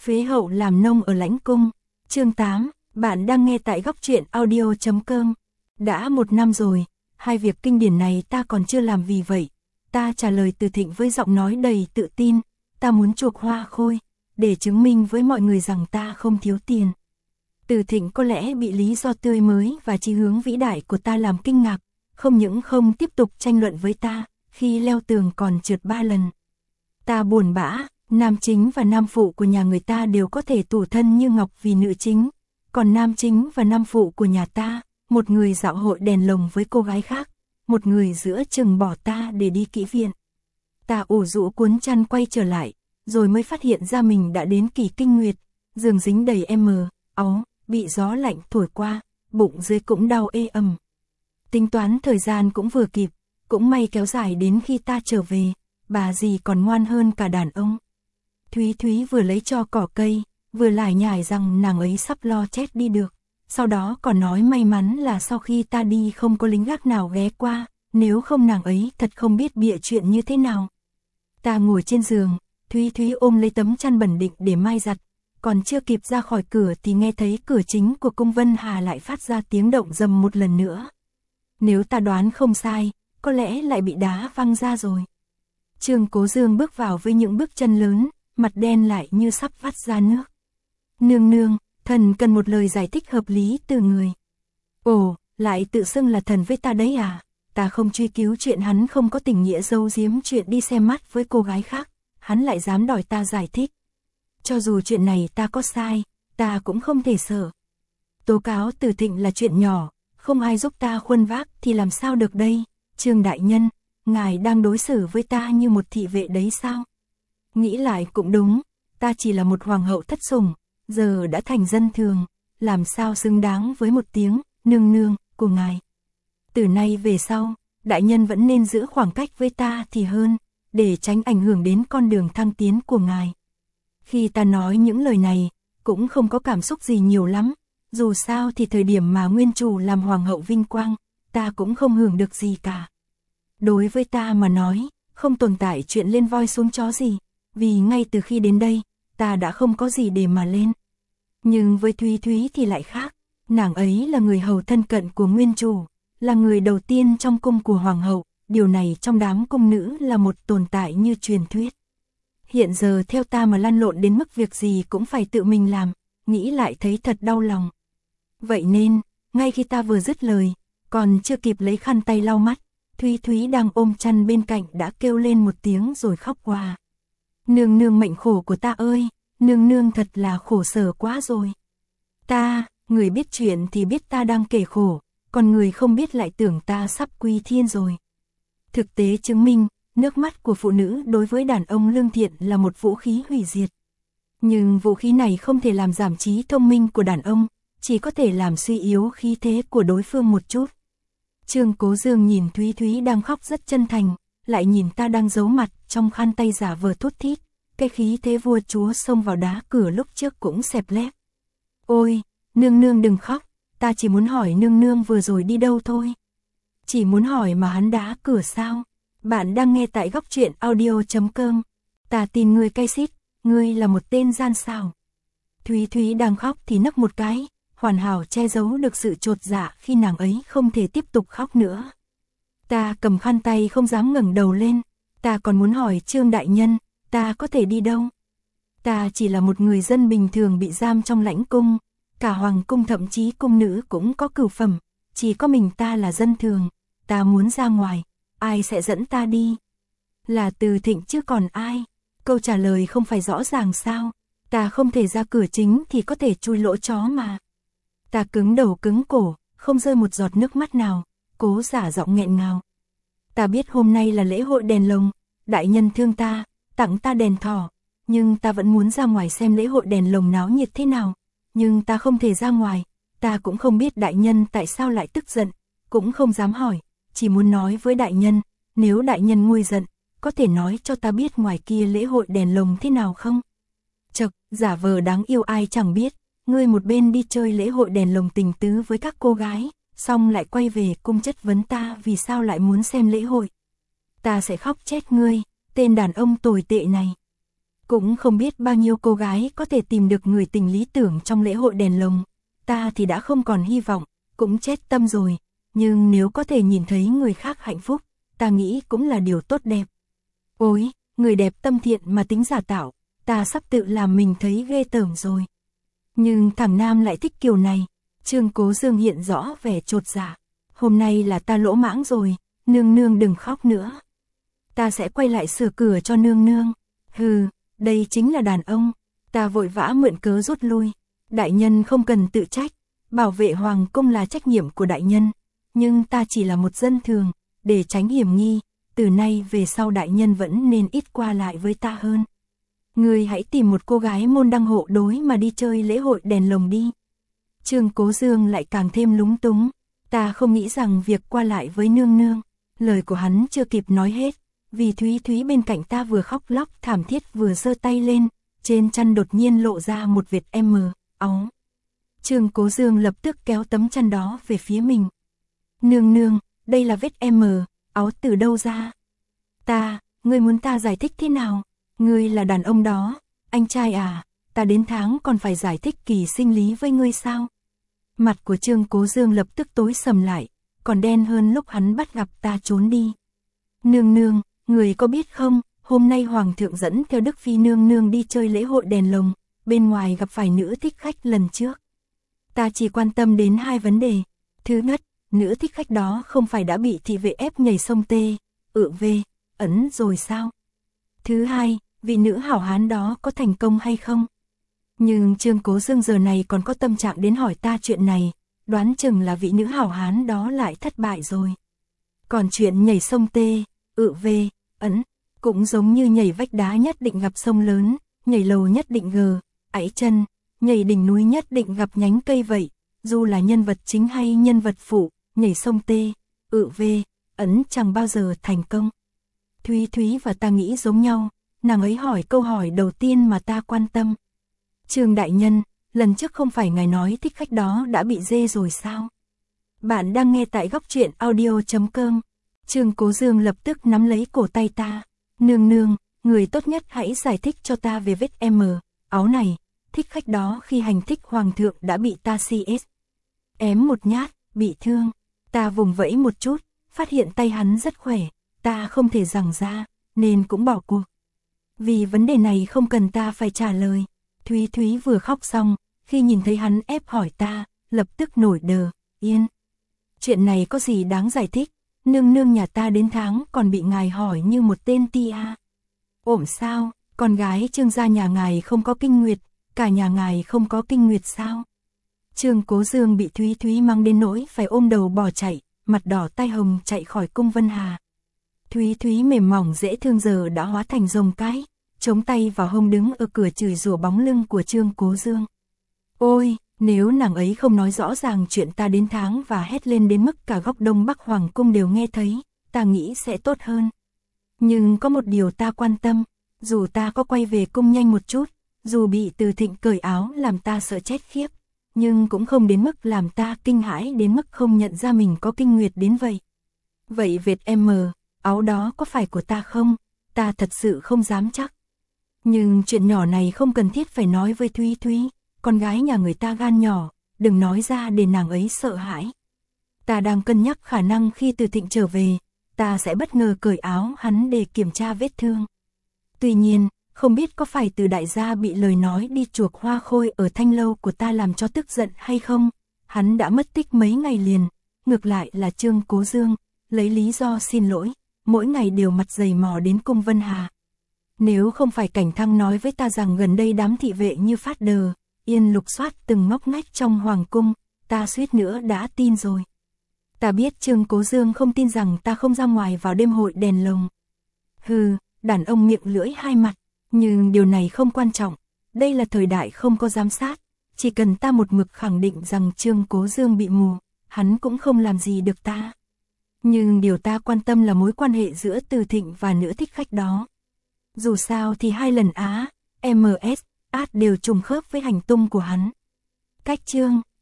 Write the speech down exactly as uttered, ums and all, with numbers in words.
Phế hậu làm nông ở lãnh cung. Chương tám, bạn đang nghe tại góc truyện audio chấm com. Đã một năm rồi, hai việc kinh điển này ta còn chưa làm, vì vậy ta trả lời Từ Thịnh với giọng nói đầy tự tin. Ta muốn chuộc Hoa Khôi, để chứng minh với mọi người rằng ta không thiếu tiền. Từ Thịnh có lẽ bị lý do tươi mới và chí hướng vĩ đại của ta làm kinh ngạc, không những không tiếp tục tranh luận với ta, khi leo tường còn trượt ba lần. Ta buồn bã, nam chính và nam phụ của nhà người ta đều có thể tủ thân như ngọc vì nữ chính, còn nam chính và nam phụ của nhà ta, một người dạo hội đèn lồng với cô gái khác, một người giữa chừng bỏ ta để đi kỹ viện. Ta ủ rũ cuốn chăn quay trở lại, rồi mới phát hiện ra mình đã đến kỳ kinh nguyệt, giường dính đầy em, áo, bị gió lạnh thổi qua, bụng dưới cũng đau ê ầm. Tính toán thời gian cũng vừa kịp, cũng may kéo dài đến khi ta trở về, bà dì còn ngoan hơn cả đàn ông. Thúy Thúy vừa lấy cho cỏ cây, vừa lải nhải rằng nàng ấy sắp lo chết đi được, sau đó còn nói may mắn là sau khi ta đi không có lính gác nào ghé qua, nếu không nàng ấy thật không biết bịa chuyện như thế nào. Ta ngồi trên giường, Thúy Thúy ôm lấy tấm chăn bẩn định để mai giặt, còn chưa kịp ra khỏi cửa thì nghe thấy cửa chính của cung Vân Hà lại phát ra tiếng động rầm một lần nữa. Nếu ta đoán không sai, có lẽ lại bị đá văng ra rồi. Trương Cố Dương bước vào với những bước chân lớn, mặt đen lại như sắp vắt ra nước. Nương nương, thần cần một lời giải thích hợp lý từ người. Ồ, lại tự xưng là thần với ta đấy à? Ta không truy cứu chuyện hắn không có tình nghĩa giấu giếm chuyện đi xem mắt với cô gái khác, hắn lại dám đòi ta giải thích. Cho dù chuyện này ta có sai, ta cũng không thể sợ. Tố cáo Từ Thịnh là chuyện nhỏ, không ai giúp ta khuân vác thì làm sao được đây? Trương đại nhân, ngài đang đối xử với ta như một thị vệ đấy sao? Nghĩ lại cũng đúng, ta chỉ là một hoàng hậu thất sủng, giờ đã thành dân thường, làm sao xứng đáng với một tiếng nương nương của ngài. Từ nay về sau, đại nhân vẫn nên giữ khoảng cách với ta thì hơn, để tránh ảnh hưởng đến con đường thăng tiến của ngài. Khi ta nói những lời này, cũng không có cảm xúc gì nhiều lắm, dù sao thì thời điểm mà nguyên chủ làm hoàng hậu vinh quang, ta cũng không hưởng được gì cả. Đối với ta mà nói, không tồn tại chuyện lên voi xuống chó gì, vì ngay từ khi đến đây, ta đã không có gì để mà lên. Nhưng với Thúy Thúy thì lại khác, nàng ấy là người hầu thân cận của nguyên chủ, là người đầu tiên trong cung của hoàng hậu, điều này trong đám cung nữ là một tồn tại như truyền thuyết. Hiện giờ theo ta mà lăn lộn đến mức việc gì cũng phải tự mình làm, nghĩ lại thấy thật đau lòng. Vậy nên, ngay khi ta vừa dứt lời, còn chưa kịp lấy khăn tay lau mắt, Thúy Thúy đang ôm chăn bên cạnh đã kêu lên một tiếng rồi khóc hòa. Nương nương mệnh khổ của ta ơi, nương nương thật là khổ sở quá rồi. Ta, người biết chuyện thì biết ta đang kể khổ, còn người không biết lại tưởng ta sắp quy thiên rồi. Thực tế chứng minh, nước mắt của phụ nữ đối với đàn ông lương thiện là một vũ khí hủy diệt. Nhưng vũ khí này không thể làm giảm trí thông minh của đàn ông, chỉ có thể làm suy yếu khí thế của đối phương một chút. Trương Cố Dương nhìn Thúy Thúy đang khóc rất chân thành, lại nhìn ta đang giấu mặt trong khăn tay giả vờ thút thít, cái khí thế vua chúa xông vào đá cửa lúc trước cũng xẹp lép. Ôi, nương nương đừng khóc, ta chỉ muốn hỏi nương nương vừa rồi đi đâu thôi. Chỉ muốn hỏi mà hắn đá cửa sao? Bạn đang nghe tại góc truyện audio chấm com. Ta tin ngươi cay xít, ngươi là một tên gian xảo. Thúy Thúy đang khóc thì nấc một cái, hoàn hảo che giấu được sự chột dạ khi nàng ấy không thể tiếp tục khóc nữa. Ta cầm khăn tay không dám ngẩng đầu lên, ta còn muốn hỏi Trương đại nhân, ta có thể đi đâu? Ta chỉ là một người dân bình thường bị giam trong lãnh cung, cả hoàng cung thậm chí cung nữ cũng có cửu phẩm, chỉ có mình ta là dân thường, ta muốn ra ngoài, ai sẽ dẫn ta đi? Là Từ Thịnh chứ còn ai? Câu trả lời không phải rõ ràng sao? Ta không thể ra cửa chính thì có thể chui lỗ chó mà. Ta cứng đầu cứng cổ, không rơi một giọt nước mắt nào, cố giả giọng nghẹn ngào. Ta biết hôm nay là lễ hội đèn lồng, đại nhân thương ta, tặng ta đèn thỏ, nhưng ta vẫn muốn ra ngoài xem lễ hội đèn lồng náo nhiệt thế nào, nhưng ta không thể ra ngoài, ta cũng không biết đại nhân tại sao lại tức giận, cũng không dám hỏi, chỉ muốn nói với đại nhân, nếu đại nhân nguôi giận, có thể nói cho ta biết ngoài kia lễ hội đèn lồng thế nào không? Chậc, giả vờ đáng yêu ai chẳng biết, ngươi một bên đi chơi lễ hội đèn lồng tình tứ với các cô gái, xong lại quay về cung chất vấn ta vì sao lại muốn xem lễ hội. Ta sẽ khóc chết ngươi, tên đàn ông tồi tệ này. Cũng không biết bao nhiêu cô gái có thể tìm được người tình lý tưởng trong lễ hội đèn lồng. Ta thì đã không còn hy vọng, cũng chết tâm rồi. Nhưng nếu có thể nhìn thấy người khác hạnh phúc, ta nghĩ cũng là điều tốt đẹp. Ôi, người đẹp tâm thiện mà tính giả tạo, ta sắp tự làm mình thấy ghê tởm rồi. Nhưng thằng Nam lại thích kiểu này. Trương Cố Dương hiện rõ vẻ chột dạ. Hôm nay là ta lỗ mãng rồi, nương nương đừng khóc nữa. Ta sẽ quay lại sửa cửa cho nương nương. Hừ, đây chính là đàn ông. Ta vội vã mượn cớ rút lui. Đại nhân không cần tự trách, bảo vệ hoàng cung là trách nhiệm của đại nhân. Nhưng ta chỉ là một dân thường, để tránh hiểm nghi, từ nay về sau đại nhân vẫn nên ít qua lại với ta hơn. Ngươi hãy tìm một cô gái môn đăng hộ đối mà đi chơi lễ hội đèn lồng đi. Trương Cố Dương lại càng thêm lúng túng. Ta không nghĩ rằng việc qua lại với nương nương. Lời của hắn chưa kịp nói hết, vì Thúy Thúy bên cạnh ta vừa khóc lóc thảm thiết vừa giơ tay lên, trên chăn đột nhiên lộ ra một vệt M, áo. Trương Cố Dương lập tức kéo tấm chăn đó về phía mình. Nương nương, đây là vết M, áo từ đâu ra? Ta, ngươi muốn ta giải thích thế nào? Ngươi là đàn ông đó, anh trai à, ta đến tháng còn phải giải thích kỳ sinh lý với ngươi sao? Mặt của Trương Cố Dương lập tức tối sầm lại, còn đen hơn lúc hắn bắt gặp ta trốn đi. Nương nương, người có biết không, hôm nay Hoàng thượng dẫn theo Đức Phi nương nương đi chơi lễ hội đèn lồng, bên ngoài gặp phải nữ thích khách lần trước. Ta chỉ quan tâm đến hai vấn đề. Thứ nhất, nữ thích khách đó không phải đã bị thị vệ ép nhảy sông Tê, ự về, ấn rồi sao? Thứ hai, vị nữ hảo hán đó có thành công hay không? Nhưng Trương Cố Dương giờ này còn có tâm trạng đến hỏi ta chuyện này, đoán chừng là vị nữ hảo hán đó lại thất bại rồi. Còn chuyện nhảy sông Tê, ự về, ấn, cũng giống như nhảy vách đá nhất định gặp sông lớn, nhảy lầu nhất định gờ, ảy chân, nhảy đỉnh núi nhất định gặp nhánh cây vậy, dù là nhân vật chính hay nhân vật phụ, nhảy sông Tê, ự về, ấn chẳng bao giờ thành công. Thúy Thúy và ta nghĩ giống nhau, nàng ấy hỏi câu hỏi đầu tiên mà ta quan tâm. Trương đại nhân, lần trước không phải ngài nói thích khách đó đã bị dê rồi sao? Bạn đang nghe tại góc truyện audio chấm com. Trương Cố Dương lập tức nắm lấy cổ tay ta. Nương nương, người tốt nhất hãy giải thích cho ta về vết M, áo này. Thích khách đó khi hành thích hoàng thượng đã bị ta xê ét. Ém một nhát, bị thương. Ta vùng vẫy một chút, phát hiện tay hắn rất khỏe. Ta không thể giằng ra, nên cũng bỏ cuộc. Vì vấn đề này không cần ta phải trả lời. Thúy Thúy vừa khóc xong, khi nhìn thấy hắn ép hỏi ta, lập tức nổi đờ, yên. Chuyện này có gì đáng giải thích, nương nương nhà ta đến tháng còn bị ngài hỏi như một tên tia. Ổm sao, con gái Trương gia nhà ngài không có kinh nguyệt, cả nhà ngài không có kinh nguyệt sao? Trương Cố Dương bị Thúy Thúy mang đến nỗi phải ôm đầu bỏ chạy, mặt đỏ tai hồng chạy khỏi cung Vân Hà. Thúy Thúy mềm mỏng dễ thương giờ đã hóa thành rồng cái, chống tay vào hông đứng ở cửa chửi rủa bóng lưng của Trương Cố Dương. Ôi, nếu nàng ấy không nói rõ ràng chuyện ta đến tháng và hét lên đến mức cả góc đông bắc hoàng cung đều nghe thấy, ta nghĩ sẽ tốt hơn. Nhưng có một điều ta quan tâm, dù ta có quay về cung nhanh một chút, dù bị Từ Thịnh cởi áo làm ta sợ chết khiếp, nhưng cũng không đến mức làm ta kinh hãi đến mức không nhận ra mình có kinh nguyệt đến vậy. Vậy vệt M, áo đó có phải của ta không? Ta thật sự không dám chắc. Nhưng chuyện nhỏ này không cần thiết phải nói với Thúy Thúy, con gái nhà người ta gan nhỏ, đừng nói ra để nàng ấy sợ hãi. Ta đang cân nhắc khả năng khi Từ Thịnh trở về, ta sẽ bất ngờ cởi áo hắn để kiểm tra vết thương. Tuy nhiên, không biết có phải Từ đại gia bị lời nói đi chuộc hoa khôi ở thanh lâu của ta làm cho tức giận hay không, hắn đã mất tích mấy ngày liền, ngược lại là Trương Cố Dương, lấy lý do xin lỗi, mỗi ngày đều mặt dày mò đến cung Vân Hà. Nếu không phải Cảnh Thăng nói với ta rằng gần đây đám thị vệ như phát đờ, yên lục soát từng ngóc ngách trong hoàng cung, ta suýt nữa đã tin rồi. Ta biết Trương Cố Dương không tin rằng ta không ra ngoài vào đêm hội đèn lồng. Hừ, đàn ông miệng lưỡi hai mặt, nhưng điều này không quan trọng, đây là thời đại không có giám sát, chỉ cần ta một mực khẳng định rằng Trương Cố Dương bị mù, hắn cũng không làm gì được ta. Nhưng điều ta quan tâm là mối quan hệ giữa Từ Thịnh và nữ thích khách đó. Dù sao thì hai lần Á, em ét, át đều trùng khớp với hành tung của hắn. Cách chương